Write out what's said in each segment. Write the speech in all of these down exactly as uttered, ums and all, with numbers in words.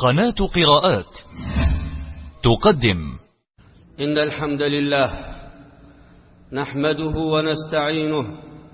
قناة قراءات تقدم. إن الحمد لله نحمده ونستعينه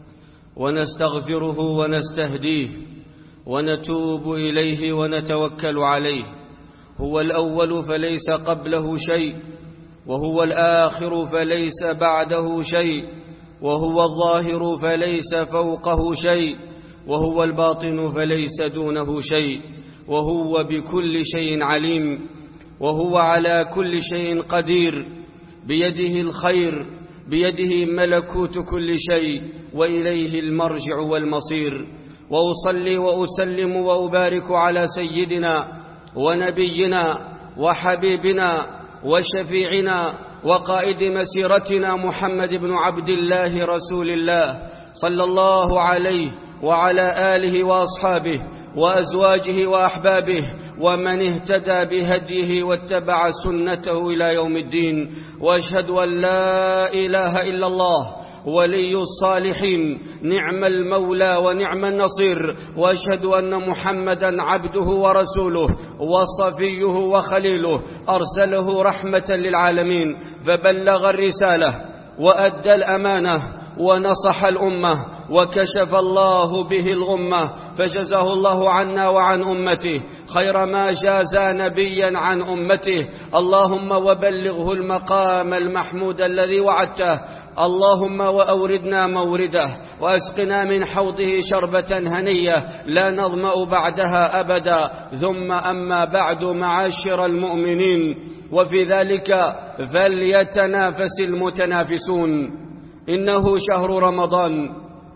ونستغفره ونستهديه ونتوب إليه ونتوكل عليه. هو الأول فليس قبله شيء، وهو الآخر فليس بعده شيء، وهو الظاهر فليس فوقه شيء، وهو الباطن فليس دونه شيء، وهو بكل شيء عليم، وهو على كل شيء قدير، بيده الخير، بيده ملكوت كل شيء، وإليه المرجع والمصير. وأصلي وأسلم وأبارك على سيدنا ونبينا وحبيبنا وشفيعنا وقائد مسيرتنا محمد بن عبد الله رسول الله صلى الله عليه وعلى آله وأصحابه وأزواجه وأحبابه ومن اهتدى بهديه واتبع سنته إلى يوم الدين. وأشهد أن لا إله إلا الله ولي الصالحين، نعم المولى ونعم النصير. وأشهد أن محمدا عبده ورسوله وصفيه وخليله، أرسله رحمة للعالمين، فبلغ الرسالة وأدى الأمانة ونصح الأمة، وكشف الله به الغمة، فجزاه الله عنا وعن أمته خير ما جازى نبيا عن أمته. اللهم وبلغه المقام المحمود الذي وعدته، اللهم وأوردنا مورده، وأسقنا من حوضه شربة هنية لا نظمأ بعدها أبدا. ثم أما بعد، معاشر المؤمنين، وفي ذلك فليتنافس المتنافسون. إنه شهر رمضان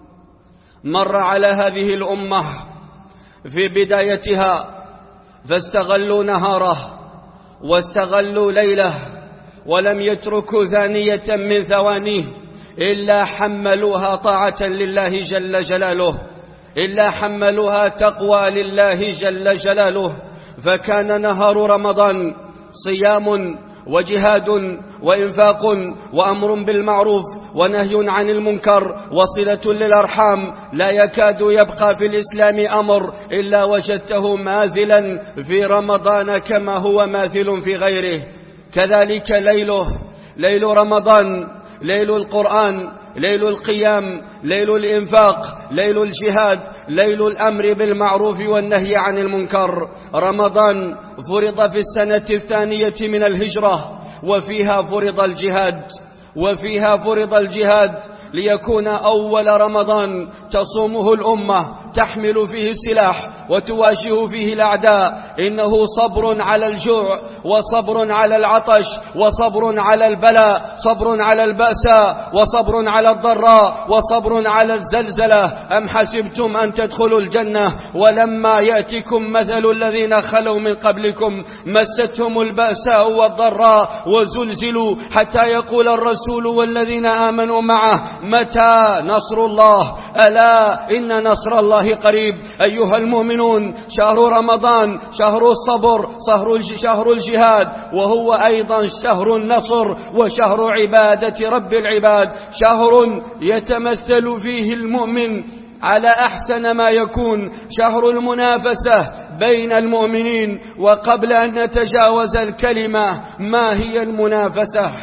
مر على هذه الأمة في بدايتها فاستغلوا نهاره واستغلوا ليله، ولم يتركوا ثانية من ثوانيه إلا حملوها طاعة لله جل جلاله، إلا حملوها تقوى لله جل جلاله. فكان نهار رمضان صيام وجهاد وإنفاق وأمر بالمعروف ونهي عن المنكر وصلة للأرحام. لا يكاد يبقى في الإسلام أمر إلا وجدته ماثلا في رمضان كما هو ماثل في غيره. كذلك ليله ليل رمضان، ليل القرآن، ليل القيام، ليل الإنفاق، ليل الجهاد، ليل الأمر بالمعروف والنهي عن المنكر. رمضان فرض في السنة الثانية من الهجرة، وفيها فرض الجهاد وفيها فرض الجهاد ليكون أول رمضان تصومه الأمة، تحمل فيه السلاح وتواجه فيه الأعداء. إنه صبر على الجوع، وصبر على العطش، وصبر على البلاء، صبر على البأساء، وصبر على الضراء، وصبر على الزلزلة. أم حسبتم أن تدخلوا الجنة ولما يأتكم مثل الذين خلوا من قبلكم مستهم البأساء والضراء وزلزلوا حتى يقول الرسول والذين آمنوا معه متى نصر الله؟ ألا إن نصر الله قريب. أيها المؤمنون، شهر رمضان شهر الصبر، شهر الجهاد، وهو أيضا شهر النصر وشهر عبادة رب العباد، شهر يتمثل فيه المؤمن على أحسن ما يكون، شهر المنافسة بين المؤمنين. وقبل أن نتجاوز الكلمة، ما هي المنافسة؟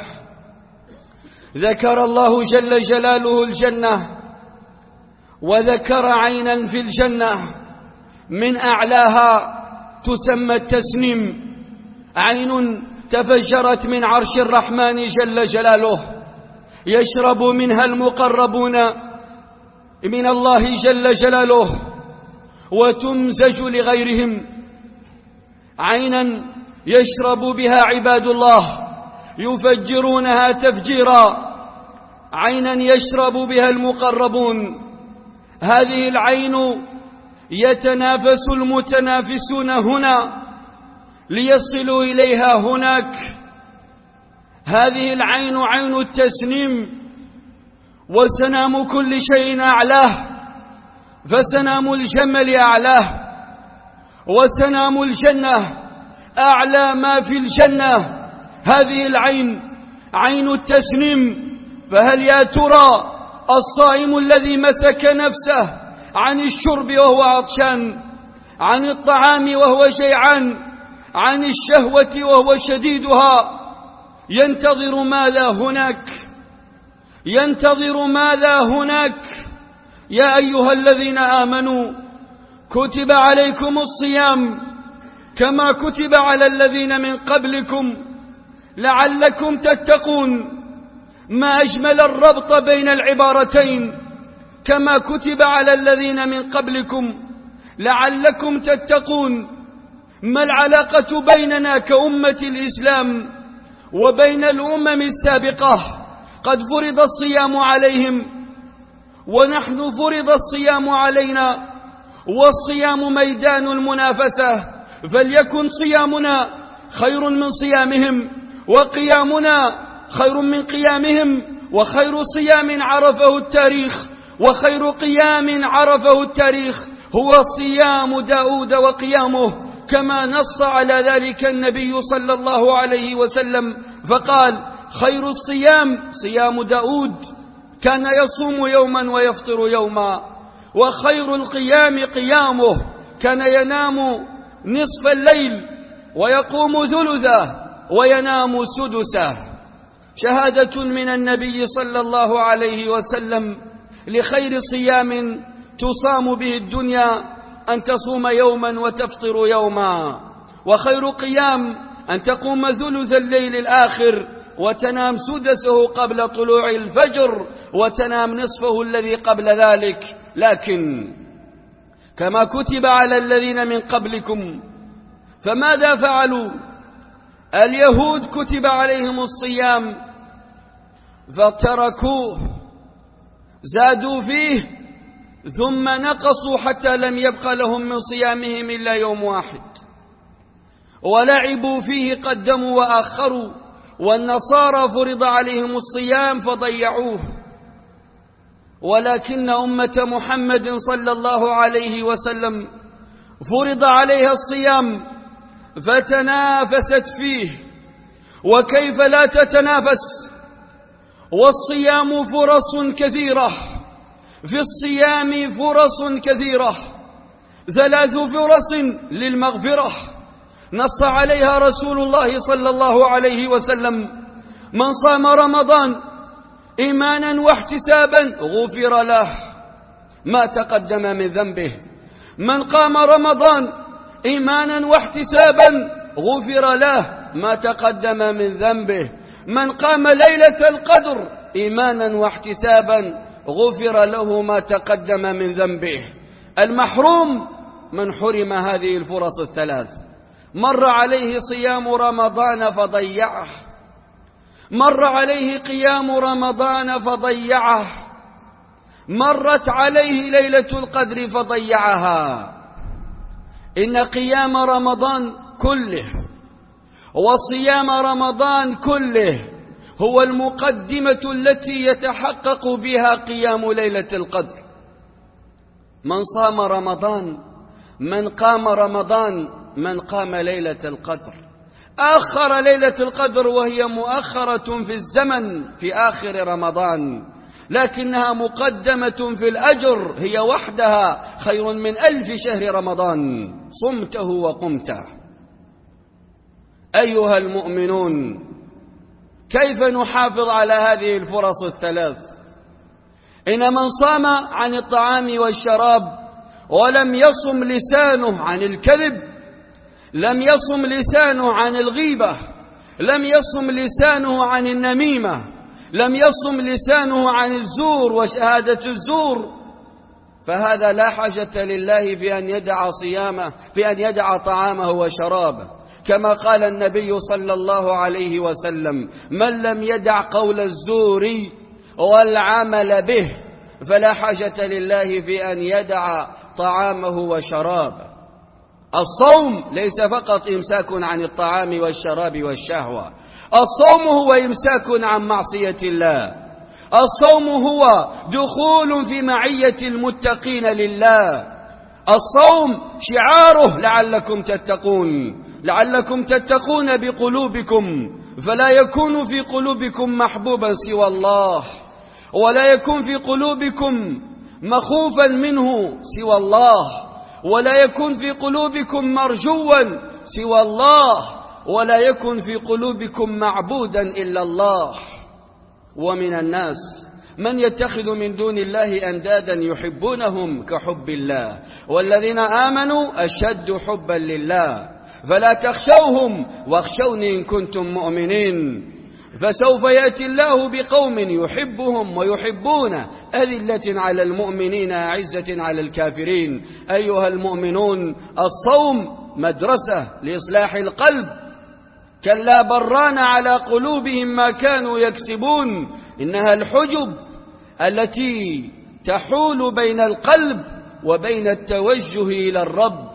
ذكر الله جل جلاله الجنة، وذكر عينا في الجنة من أعلاها تسمى التسنيم، عين تفجرت من عرش الرحمن جل جلاله، يشرب منها المقربون من الله جل جلاله وتمزج لغيرهم، عينا يشرب بها عباد الله يفجرونها تفجيرا، عينا يشرب بها المقربون. هذه العين يتنافس المتنافسون هنا ليصلوا إليها هناك. هذه العين عين التسنيم، وسنام كل شيء أعلاه، فسنام الجمل أعلاه، وسنام الجنة أعلى ما في الجنة. هذه العين عين التسنيم. فهل يا ترى الصائم الذي مسك نفسه عن الشرب وهو عطشان، عن الطعام وهو جيعان، عن الشهوة وهو شديدها، ينتظر ماذا هناك؟ ينتظر ماذا هناك؟ يا أيها الذين آمنوا كتب عليكم الصيام كما كتب على الذين من قبلكم لعلكم تتقون. ما أجمل الربط بين العبارتين، كما كتب على الذين من قبلكم لعلكم تتقون. ما العلاقة بيننا كأمة الإسلام وبين الأمم السابقة؟ قد فرض الصيام عليهم ونحن فرض الصيام علينا، والصيام ميدان المنافسة، فليكن صيامنا خير من صيامهم، وقيامنا خير من قيامهم، وخير صيام عرفه التاريخ وخير قيام عرفه التاريخ هو صيام داود وقيامه، كما نص على ذلك النبي صلى الله عليه وسلم فقال: خير الصيام صيام داود كان يصوم يوما ويفطر يوما، وخير القيام قيامه كان ينام نصف الليل ويقوم ثلثه وينام سدسه. شهادة من النبي صلى الله عليه وسلم لخير صيام تصام به الدنيا أن تصوم يوما وتفطر يوما، وخير قيام أن تقوم ثلث الليل الآخر وتنام سدسه قبل طلوع الفجر وتنام نصفه الذي قبل ذلك. لكن كما كتب على الذين من قبلكم فماذا فعلوا؟ اليهود كتب عليهم الصيام فتركوه، زادوا فيه ثم نقصوا حتى لم يبق لهم من صيامهم إلا يوم واحد، ولعبوا فيه قدموا وآخروا. والنصارى فرض عليهم الصيام فضيعوه، ولكن أمة محمد صلى الله عليه وسلم فرض عليها الصيام فتنافست فيه. وكيف لا تتنافس والصيام فرص كثيرة؟ في الصيام فرص كثيرة، ثلاث فرص للمغفرة نص عليها رسول الله صلى الله عليه وسلم: من صام رمضان إيمانا واحتسابا غفر له ما تقدم من ذنبه. من قام رمضان إيمانا واحتسابا غفر له ما تقدم من ذنبه. من قام ليلة القدر إيمانا واحتسابا غفر له ما تقدم من ذنبه. المحروم من حرم هذه الفرص الثلاث. مر عليه صيام رمضان فضيعه، مر عليه قيام رمضان فضيعه، مرت عليه ليلة القدر فضيعها. إن قيام رمضان كله وصيام رمضان كله هو المقدمة التي يتحقق بها قيام ليلة القدر. من صام رمضان، من قام رمضان، من قام ليلة القدر، آخر ليلة القدر وهي مؤخرة في الزمن في آخر رمضان، لكنها مقدمة في الأجر، هي وحدها خير من ألف شهر رمضان صمته وقمته. أيها المؤمنون، كيف نحافظ على هذه الفرص الثلاث؟ إن من صام عن الطعام والشراب ولم يصم لسانه عن الكذب، لم يصم لسانه عن الغيبة، لم يصم لسانه عن النميمة، لم يصم لسانه عن الزور وشهادة الزور، فهذا لا حاجة لله في أن يدع صيامه، في أن يدع طعامه وشرابه، كما قال النبي صلى الله عليه وسلم: من لم يدع قول الزور والعمل به فلا حاجة لله في أن يدع طعامه وشرابه. الصوم ليس فقط إمساك عن الطعام والشراب والشهوة، الصوم هو إمساك عن معصية الله، الصوم هو دخول في معية المتقين لله، الصوم شعاره لعلكم تتقون، لعلكم تتقون بقلوبكم، فلا يكون في قلوبكم محبوبا سوى الله، ولا يكون في قلوبكم مخوفا منه سوى الله، ولا يكون في قلوبكم مرجوا سوى الله ولا يكن في قلوبكم معبودا إلا الله. ومن الناس من يتخذ من دون الله أندادا يحبونهم كحب الله والذين آمنوا أشد حبا لله فلا تخشوهم واخشوني إن كنتم مؤمنين. فسوف يأتي الله بقوم يحبهم ويحبونه أذلة على المؤمنين أعزة على الكافرين. أيها المؤمنون، الصوم مدرسة لإصلاح القلب. كلا بران على قلوبهم ما كانوا يكسبون. إنها الحجب التي تحول بين القلب وبين التوجه إلى الرب.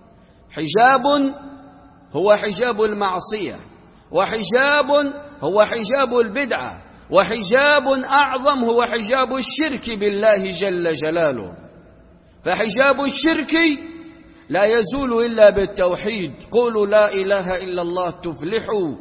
حجاب هو حجاب المعصية، وحجاب هو حجاب البدعة، وحجاب أعظم هو حجاب الشرك بالله جل جلاله. فحجاب الشرك لا يزول إلا بالتوحيد، قولوا لا إله إلا الله تفلحوا.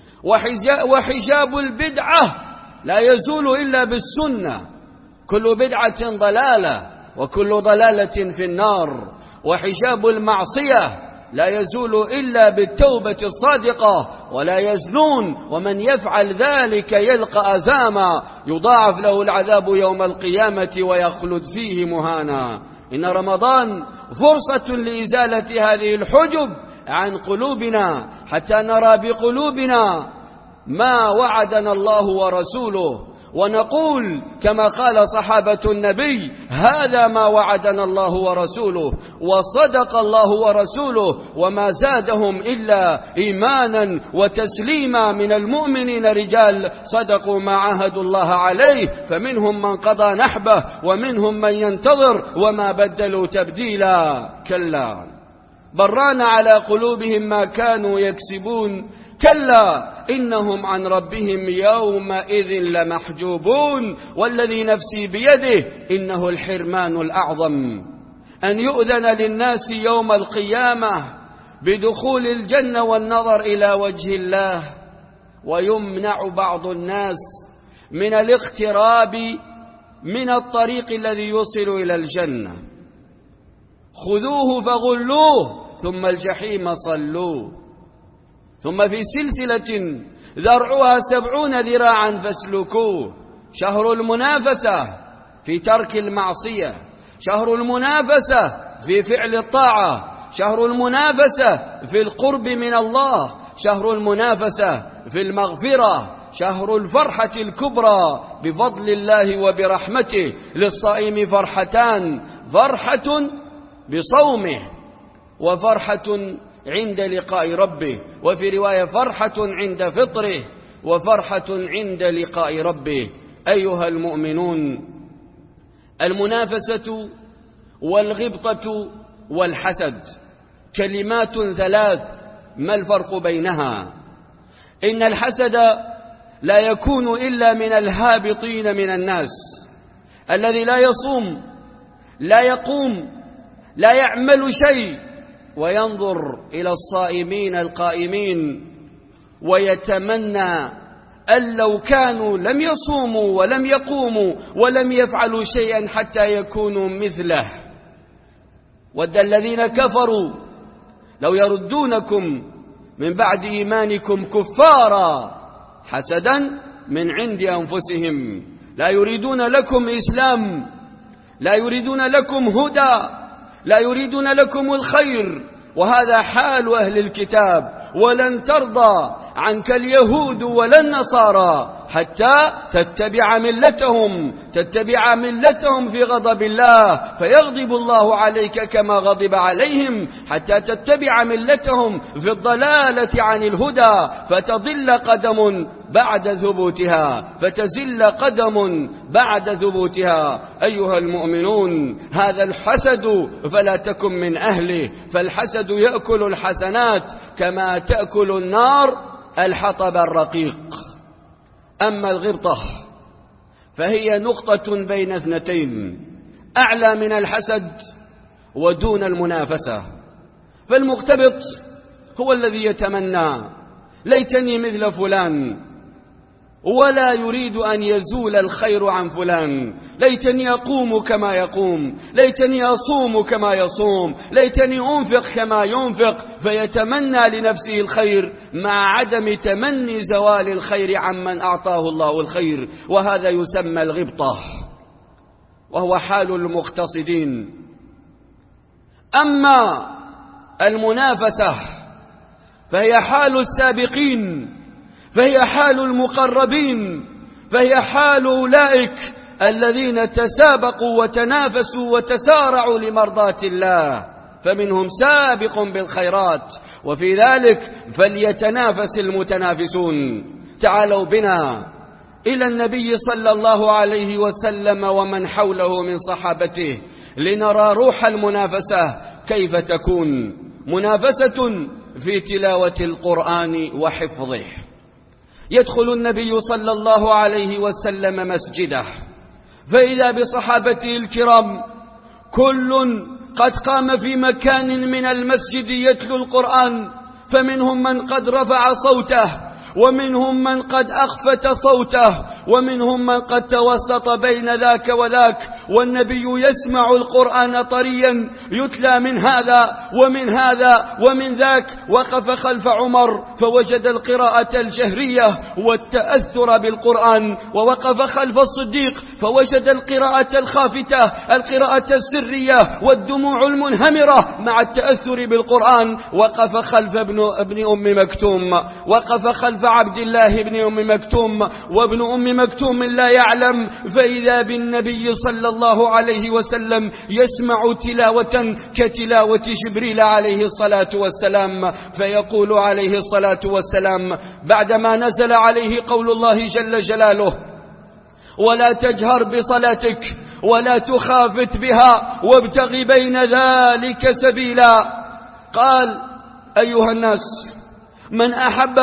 وحجاب البدعة لا يزول إلا بالسنة، كل بدعة ضلالة وكل ضلالة في النار. وحجاب المعصية لا يزول إلا بالتوبة الصادقة، ولا يزنون ومن يفعل ذلك يلقى أثاما يضاعف له العذاب يوم القيامة ويخلد فيه مهانا. إن رمضان فرصة لإزالة هذه الحجب عن قلوبنا حتى نرى بقلوبنا ما وعدنا الله ورسوله، ونقول كما قال صحابة النبي: هذا ما وعدنا الله ورسوله وصدق الله ورسوله وما زادهم إلا إيمانا وتسليما. من المؤمنين رجال صدقوا ما عاهدوا الله عليه، فمنهم من قضى نحبه ومنهم من ينتظر وما بدلوا تبديلا. كلا بران على قلوبهم ما كانوا يكسبون، كلا إنهم عن ربهم يومئذ لمحجوبون. والذي نفسي بيده إنه الحرمان الأعظم أن يؤذن للناس يوم القيامة بدخول الجنة والنظر إلى وجه الله، ويمنع بعض الناس من الاقتراب من الطريق الذي يوصل إلى الجنة. خذوه فغلوه ثم الجحيم صلوه، ثم في سلسلة ذرعها سبعون ذراعا فاسلكوه. شهر المنافسة في ترك المعصية، شهر المنافسة في فعل الطاعة، شهر المنافسة في القرب من الله، شهر المنافسة في المغفرة، شهر الفرحة الكبرى بفضل الله وبرحمته. للصائم فرحتان: فرحة بصومه وفرحة عند لقاء ربه، وفي رواية فرحة عند فطره وفرحة عند لقاء ربه. أيها المؤمنون، المنافسة والغبطة والحسد كلمات ثلاث، ما الفرق بينها؟ إن الحسد لا يكون إلا من الهابطين من الناس، الذي لا يصوم لا يقوم لا يعمل شيء وينظر إلى الصائمين القائمين ويتمنى أن لو كانوا لم يصوموا ولم يقوموا ولم يفعلوا شيئا حتى يكونوا مثله. ود الذين كفروا لو يردونكم من بعد إيمانكم كفارا حسدا من عند أنفسهم، لا يريدون لكم إسلام، لا يريدون لكم هدى، لا يريدون لكم الخير. وهذا حال أهل الكتاب: ولن ترضى عنك اليهود ولا النصارى حتى تتبع ملتهم. تتبع ملتهم في غضب الله، فيغضب الله عليك كما غضب عليهم، حتى تتبع ملتهم في الضلالة عن الهدى فتضل قدم بعد ثبوتها فتزل قدم بعد ثبوتها. أيها المؤمنون، هذا الحسد فلا تكن من أهله، فالحسد يأكل الحسنات كما تأكل النار الحطب الرقيق. أما الغبطة فهي نقطة بين اثنتين، أعلى من الحسد ودون المنافسة. فالمغتبط هو الذي يتمنى: ليتني مثل فلان، ولا يريد أن يزول الخير عن فلان. ليتني أقوم كما يقوم، ليتني أصوم كما يصوم، ليتني أنفق كما ينفق، فيتمنى لنفسه الخير مع عدم تمني زوال الخير عمن أعطاه الله الخير، وهذا يسمى الغبطة، وهو حال المقتصدين. أما المنافسة فهي حال السابقين، فهي حال المقربين، فهي حال أولئك الذين تسابقوا وتنافسوا وتسارعوا لمرضاة الله، فمنهم سابق بالخيرات، وفي ذلك فليتنافس المتنافسون. تعالوا بنا إلى النبي صلى الله عليه وسلم ومن حوله من صحابته لنرى روح المنافسة كيف تكون. منافسة في تلاوة القرآن وحفظه. يدخل النبي صلى الله عليه وسلم مسجده، فإذا بصحابته الكرام كل قد قام في مكان من المسجد يتلو القرآن، فمنهم من قد رفع صوته، ومنهم من قد أخفت صوته، ومنهم من قد توسط بين ذاك وذاك، والنبي يسمع القرآن طريا يتلى من هذا ومن هذا ومن ذاك. وقف خلف عمر فوجد القراءة الجهرية والتأثر بالقرآن، ووقف خلف الصديق فوجد القراءة الخافتة، القراءة السرية والدموع المنهمرة مع التأثر بالقرآن. وقف خلف ابن, ابن أم مكتوم، وقف خلف عبد الله بن أم مكتوم، وابن أم مكتوم لا يعلم، فإذا بالنبي صلى الله عليه وسلم يسمع تلاوة كتلاوة جبريل عليه الصلاة والسلام، فيقول عليه الصلاة والسلام بعدما نزل عليه قول الله جل جلاله: ولا تجهر بصلاتك ولا تخافت بها وابتغ بين ذلك سبيلا، قال: أيها الناس، من أحب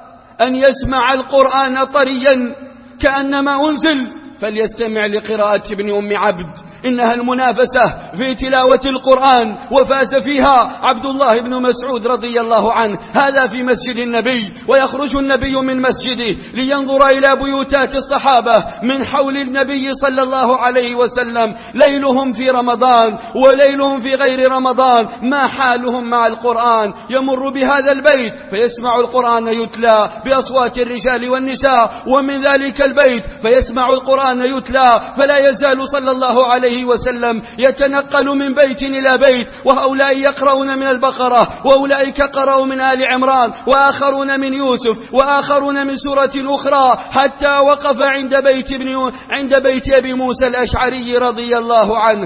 أن يسمع القرآن طريا كأنما أنزل فليستمع لقراءة ابن أم عبد، إنها المنافسة في تلاوة القرآن، وفاز فيها عبد الله بن مسعود رضي الله عنه. هذا في مسجد النبي، ويخرج النبي من مسجده لينظر إلى بيوتات الصحابة من حول النبي صلى الله عليه وسلم، ليلهم في رمضان وليلهم في غير رمضان، ما حالهم مع القرآن. يمر بهذا البيت فيسمع القرآن يتلى بأصوات الرجال والنساء، ومن ذلك البيت فيسمع القرآن يتلى، فلا يزال صلى الله عليه وسلم يتنقل من بيت إلى بيت، وهؤلاء يقرؤون من البقرة، وأولئك قرأوا من آل عمران، وآخرون من يوسف، وآخرون من سورة أخرى، حتى وقف عند بيت ابن عند بيت أبي موسى الأشعري رضي الله عنه،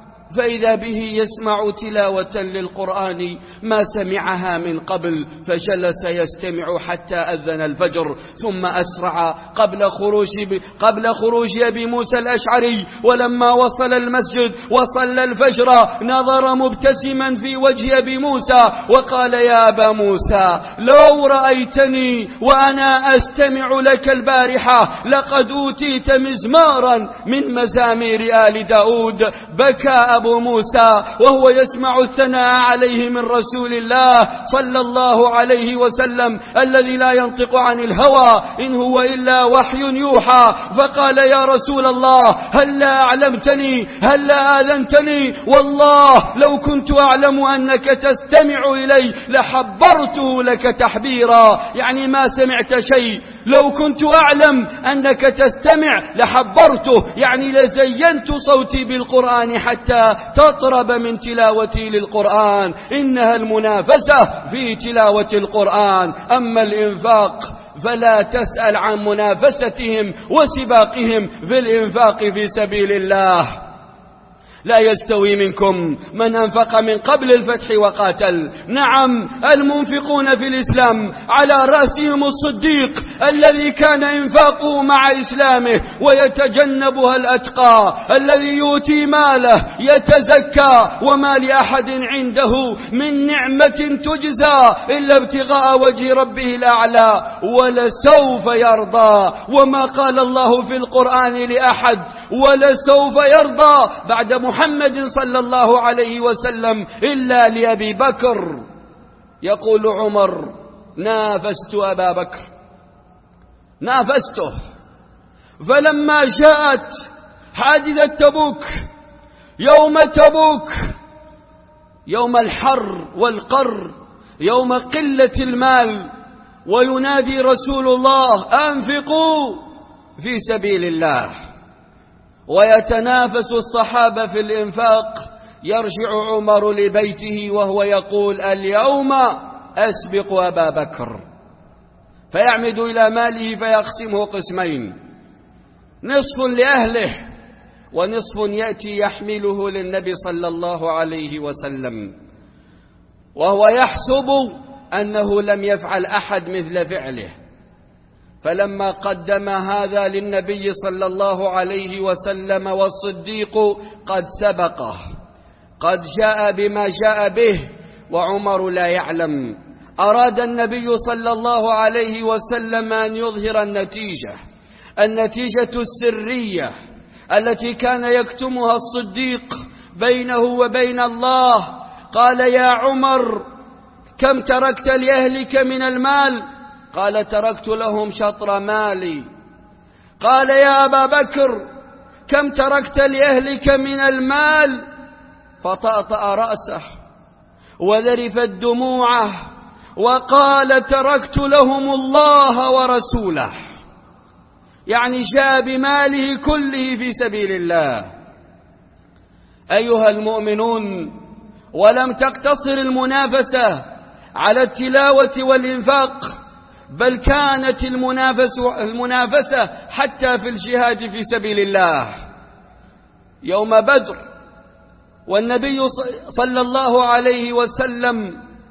فإذا به يسمع تلاوة للقرآن ما سمعها من قبل، فجلس يستمع حتى أذن الفجر، ثم أسرع قبل خروج قبل خروج أبي موسى الأشعري. ولما وصل المسجد وصلى الفجر نظر مبتسما في وجه أبي موسى وقال: يا أبا موسى، لو رأيتني وأنا أستمع لك البارحة لقد أوتيت مزمارا من مزامير آل داود. بكى أبو موسى وهو يسمع الثناء عليه من رسول الله صلى الله عليه وسلم الذي لا ينطق عن الهوى إن هو إلا وحي يوحى، فقال: يا رسول الله، هل لا أعلمتني، هل لا آذنتني؟ والله لو كنت أعلم أنك تستمع إلي لحبرته لك تحبيرا، يعني ما سمعت شيء. لو كنت أعلم أنك تستمع لحبرته، يعني لزينت صوتي بالقرآن حتى تطرب من تلاوتي للقرآن. إنها المنافسة في تلاوة القرآن. أما الإنفاق فلا تسأل عن منافستهم وسباقهم في الإنفاق في سبيل الله. لا يستوي منكم من أنفق من قبل الفتح وقاتل. نعم، المنفقون في الإسلام على رأسهم الصديق الذي كان إنفاقه مع إسلامه ويتجنبها الأتقى، الذي يؤتي ماله يتزكى، وما لأحد عنده من نعمة تجزى إلا ابتغاء وجه ربه الأعلى ولسوف يرضى. وما قال الله في القرآن لأحد ولسوف يرضى بعد محمد صلى الله عليه وسلم إلا لأبي بكر. يقول عمر: نافست أبا بكر نافسته. فلما جاءت حادثة تبوك، يوم تبوك، يوم الحر والقر، يوم قلة المال، وينادي رسول الله: أنفقوا في سبيل الله. ويتنافس الصحابة في الإنفاق. يرجع عمر لبيته وهو يقول: اليوم أسبق أبا بكر. فيعمد إلى ماله فيقسمه قسمين: نصف لأهله ونصف يأتي يحمله للنبي صلى الله عليه وسلم، وهو يحسب أنه لم يفعل أحد مثل فعله. فلما قدم هذا للنبي صلى الله عليه وسلم والصديق قد سبقه، قد جاء بما جاء به وعمر لا يعلم، أراد النبي صلى الله عليه وسلم أن يظهر النتيجة، النتيجة السرية التي كان يكتمها الصديق بينه وبين الله. قال: يا عمر، كم تركت لأهلك من المال؟ قال: تركت لهم شطر مالي. قال: يا أبا بكر، كم تركت لأهلك من المال؟ فطأطأ رأسه وذرفت دموعه وقال: تركت لهم الله ورسوله. يعني جاء بماله كله في سبيل الله. أيها المؤمنون، ولم تقتصر المنافسة على التلاوة والإنفاق، بل كانت المنافسة حتى في الجهاد في سبيل الله. يوم بدر والنبي صلى الله عليه وسلم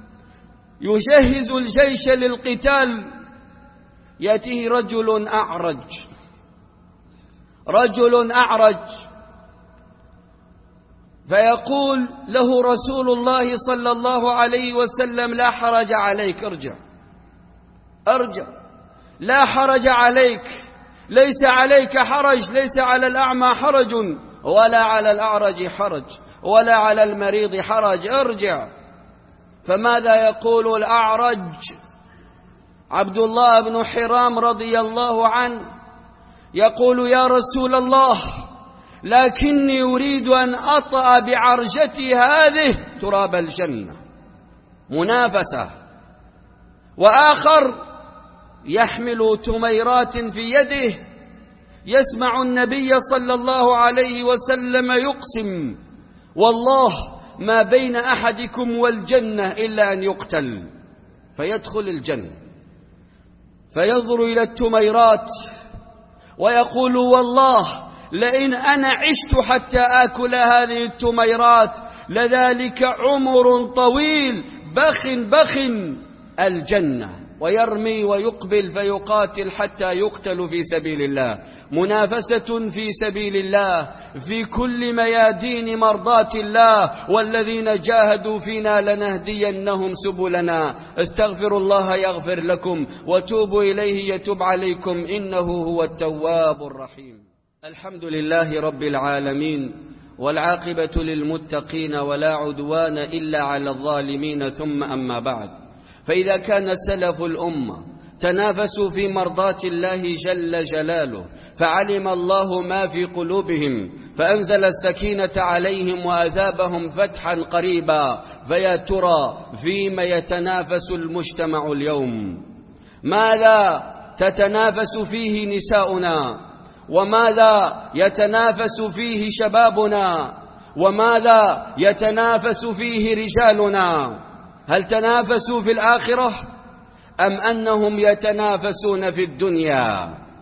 يجهز الجيش للقتال، يأتيه رجل أعرج رجل أعرج فيقول له رسول الله صلى الله عليه وسلم: لا حرج عليك، ارجع ارجع، لا حرج عليك، ليس عليك حرج، ليس على الأعمى حرج، ولا على الأعرج حرج، ولا على المريض حرج، ارجع. فماذا يقول الأعرج؟ عبد الله بن حرام رضي الله عنه يقول: يا رسول الله، لكني أريد أن أطأ بعرجتي هذه تراب الجنة. منافسة. وآخر يحمل تميرات في يده، يسمع النبي صلى الله عليه وسلم يقسم: والله ما بين أحدكم والجنة إلا أن يقتل، فيدخل الجنة، فينظر إلى التميرات ويقول: والله لئن أنا عشت حتى آكل هذه التميرات لذلك عمر طويل، بخ بخ الجنة. ويرمي ويقبل فيقاتل حتى يقتل في سبيل الله. منافسة في سبيل الله في كل ميادين مرضاة الله. والذين جاهدوا فينا لنهدينهم سبلنا. استغفروا الله يغفر لكم، وتوبوا إليه يتوب عليكم، إنه هو التواب الرحيم. الحمد لله رب العالمين، والعاقبة للمتقين، ولا عدوان إلا على الظالمين. ثم أما بعد، فإذا كان سلف الأمة تنافسوا في مرضاة الله جل جلاله، فعلم الله ما في قلوبهم فأنزل السكينة عليهم وأذابهم فتحا قريبا. فيا ترى فيما يتنافس المجتمع اليوم؟ ماذا تتنافس فيه نساؤنا؟ وماذا يتنافس فيه شبابنا؟ وماذا يتنافس فيه رجالنا؟ هل تنافسوا في الآخرة أم أنهم يتنافسون في الدنيا؟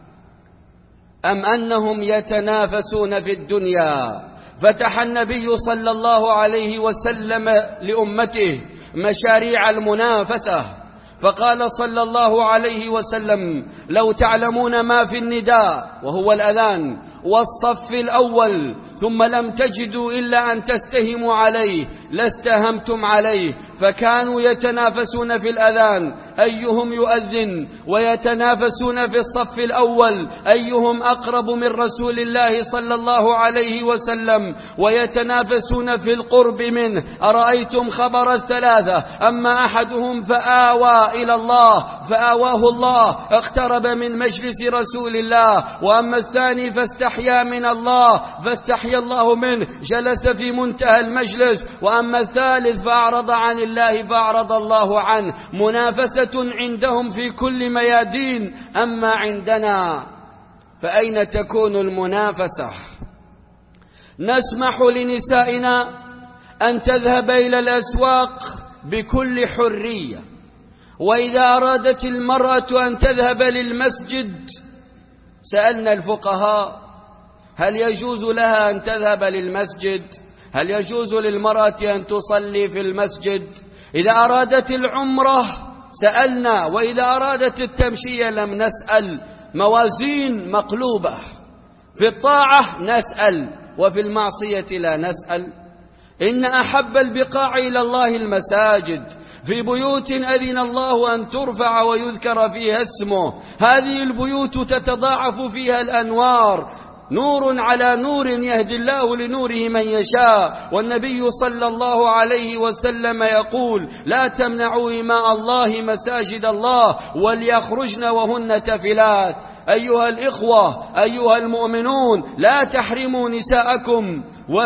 أم أنهم يتنافسون في الدنيا؟ فتح النبي صلى الله عليه وسلم لأمته مشاريع المنافسة، فقال صلى الله عليه وسلم: لو تعلمون ما في النداء وهو الأذان والصف الأول ثم لم تجدوا إلا أن تستهموا عليه لاستهمتم عليه. فكانوا يتنافسون في الأذان أيهم يؤذن، ويتنافسون في الصف الأول أيهم أقرب من رسول الله صلى الله عليه وسلم، ويتنافسون في القرب منه. أرأيتم خبر الثلاثة؟ أما أحدهم فآوى إلى الله فآواه الله، اقترب من مجلس رسول الله. وأما الثاني فاستحيا من الله فاستحيا الله منه، جلس في منتهى المجلس. وأما الثالث فأعرض عن الله فأعرض الله عنه. منافسة عندهم في كل ميادين. أما عندنا فأين تكون المنافسة؟ نسمح لنسائنا أن تذهب إلى الأسواق بكل حرية، وإذا أرادت المرأة أن تذهب للمسجد سألنا الفقهاء هل يجوز لها أن تذهب للمسجد؟ هل يجوز للمرأة أن تصلي في المسجد؟ إذا أرادت العمرة سألنا، وإذا أرادت التمشية لم نسأل. موازين مقلوبة، في الطاعة نسأل وفي المعصية لا نسأل. إن أحب البقاع إلى الله المساجد، في بيوت أذن الله أن ترفع ويذكر فيها اسمه. هذه البيوت تتضاعف فيها الأنوار، نور على نور يهدي الله لنوره من يشاء. والنبي صلى الله عليه وسلم يقول لا تمنعوا إماء الله مساجد الله وليخرجن وهن تفلات. أيها الإخوة أيها المؤمنون، لا تحرموا نساءكم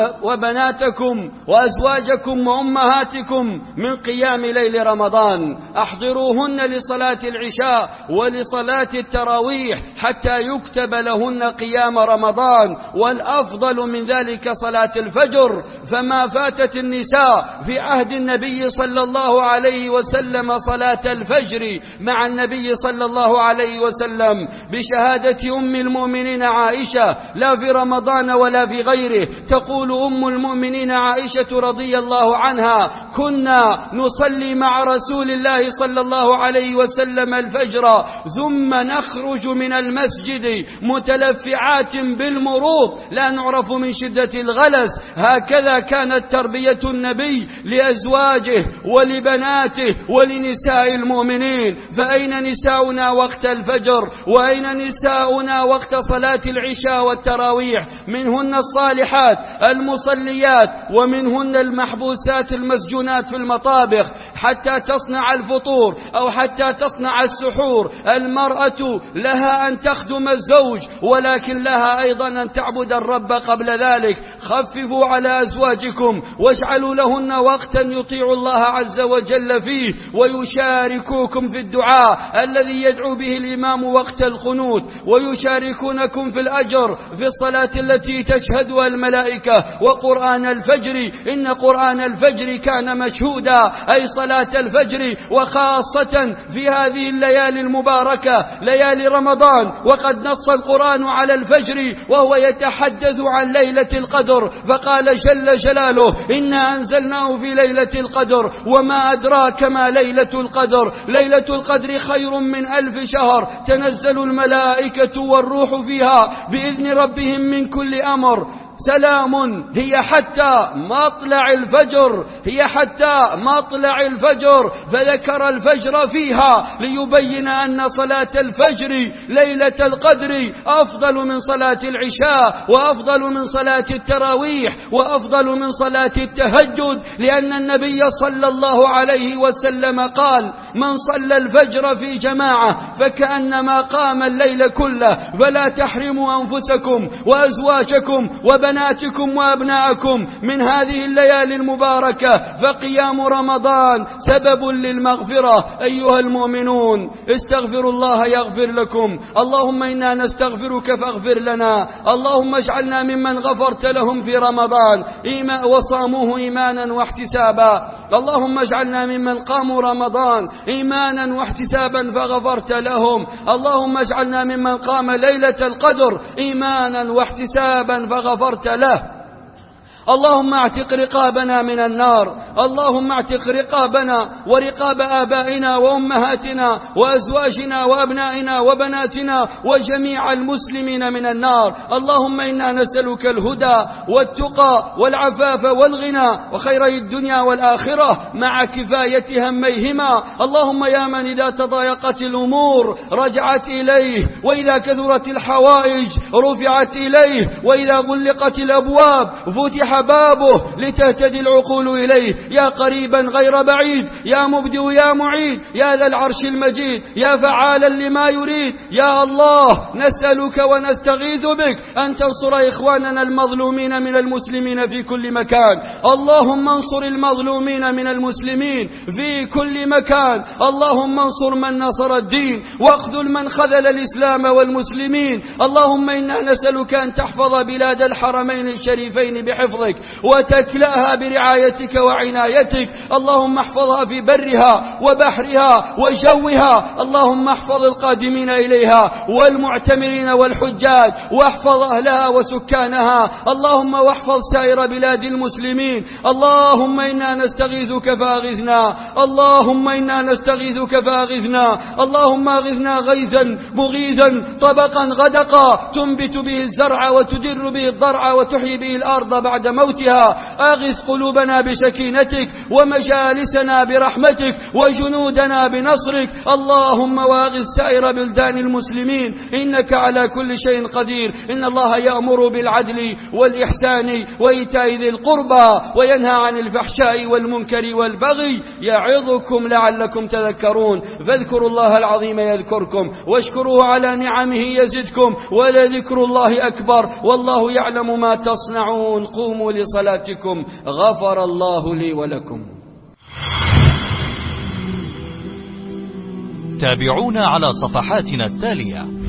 وبناتكم وأزواجكم وأمهاتكم من قيام ليل رمضان. أحضروهن لصلاة العشاء ولصلاة التراويح حتى يكتب لهن قيام رمضان، والأفضل من ذلك صلاة الفجر. فما فاتت النساء في عهد النبي صلى الله عليه وسلم صلاة الفجر مع النبي صلى الله عليه وسلم بشهادة أم المؤمنين عائشة، لا في رمضان ولا في غيره. تقول أم المؤمنين عائشة رضي الله عنها كنا نصلي مع رسول الله صلى الله عليه وسلم الفجر ثم نخرج من المسجد متلفعات بالمروط لا نعرف من شدة الغلس. هكذا كانت تربية النبي لأزواجه ولبناته ولنساء المؤمنين. فأين نساؤنا وقت الفجر؟ وأين نساؤنا وقت صلاة العشاء والتراويح؟ منهن الصالحات المصليات، ومنهن المحبوسات المسجونات في المطابخ حتى تصنع الفطور أو حتى تصنع السحور. المرأة لها أن تخدم الزوج، ولكن لها أيضا أن تعبد الرب قبل ذلك. خففوا على أزواجكم واجعلوا لهن وقتا يطيع الله عز وجل فيه ويشاركوكم في الدعاء الذي يدعو به الإمام وقت القنوت، ويشاركونكم في الأجر في الصلاة التي تشهدها الملائكة وقرآن الفجر. إن قرآن الفجر كان مشهودا، أي صلاة الفجر، وخاصة في هذه الليالي المباركة ليالي رمضان. وقد نص القرآن على الفجر وهو يتحدث عن ليلة القدر، فقال جل جلاله إنا أنزلناه في ليلة القدر وما أدراك ما ليلة القدر. ليلة القدر خير من ألف شهر، تنزل الملائكة والروح فيها بإذن ربهم من كل أمر. سلام هي حتى مطلع الفجر، هي حتى مطلع الفجر. فذكر الفجر فيها ليبين أن صلاة الفجر ليلة القدر أفضل من صلاة العشاء، وأفضل من صلاة التراويح، وأفضل من صلاة التهجد، لأن النبي صلى الله عليه وسلم قال من صلى الفجر في جماعة فكأنما قام الليل كله. فلا تحرموا أنفسكم وأزواجكم وبناتكم وأبناءكم من هذه الليالي المباركة، فقيام رمضان سبب للمغفرة. أيها المؤمنون استغفروا الله يغفر لكم. اللهم إنا نستغفرك فاغفر لنا. اللهم اجعلنا ممن غفرت لهم في رمضان إيمان وصاموه إيمانا واحتسابا. اللهم اجعلنا ممن قاموا رمضان إيمانا واحتسابا فغفرت لهم. اللهم اجعلنا ممن قام ليلة القدر إيمانا واحتسابا فغفرت له. اللهم اعتق رقابنا من النار، اللهم اعتق رقابنا ورقاب آبائنا وأمهاتنا وأزواجنا وأبنائنا وبناتنا وجميع المسلمين من النار. اللهم إنا نسألك الهدى والتقى والعفاف والغنى وخيري الدنيا والآخرة مع كفاية هميهما. اللهم يا من إذا تضايقت الأمور رجعت إليه، وإذا كثرت الحوائج رفعت إليه، وإذا غلقت الأبواب فتح بابه لتهتدي العقول إليه. يا قريبا غير بعيد، يا مبدئ يا معيد، يا ذا العرش المجيد، يا فعالا لما يريد. يا الله نسألك ونستغيث بك أن تنصر إخواننا المظلومين من المسلمين في كل مكان. اللهم انصر المظلومين من المسلمين في كل مكان. اللهم انصر من نصر الدين واخذل من خذل الإسلام والمسلمين. اللهم إنا نسألك أن تحفظ بلاد الحرمين الشريفين بحفظك وتكلأها برعايتك وعنايتك. اللهم احفظها في برها وبحرها وجوها. اللهم احفظ القادمين إليها والمعتمرين والحجاج، واحفظ أهلها وسكانها. اللهم واحفظ سائر بلاد المسلمين. اللهم إنا نستغيثك فأغثنا، اللهم إنا نستغيثك فأغثنا. اللهم أغثنا غيثا مغيثا طبقا غدقا تنبت به الزرع وتدر به الضرع وتحيي به الأرض بعد موتها. أغث قلوبنا بسكينتك ومجالسنا برحمتك وجنودنا بنصرك. اللهم واغث سائر بلدان المسلمين إنك على كل شيء قدير. إن الله يأمر بالعدل والإحسان وإيتاء ذي القربى وينهى عن الفحشاء والمنكر والبغي يعظكم لعلكم تذكرون. فاذكروا الله العظيم يذكركم واشكروه على نعمه يزدكم ولذكر الله أكبر والله يعلم ما تصنعون. قوموا لصلاتكم غفر الله لي ولكم. تابعونا على صفحاتنا التالية: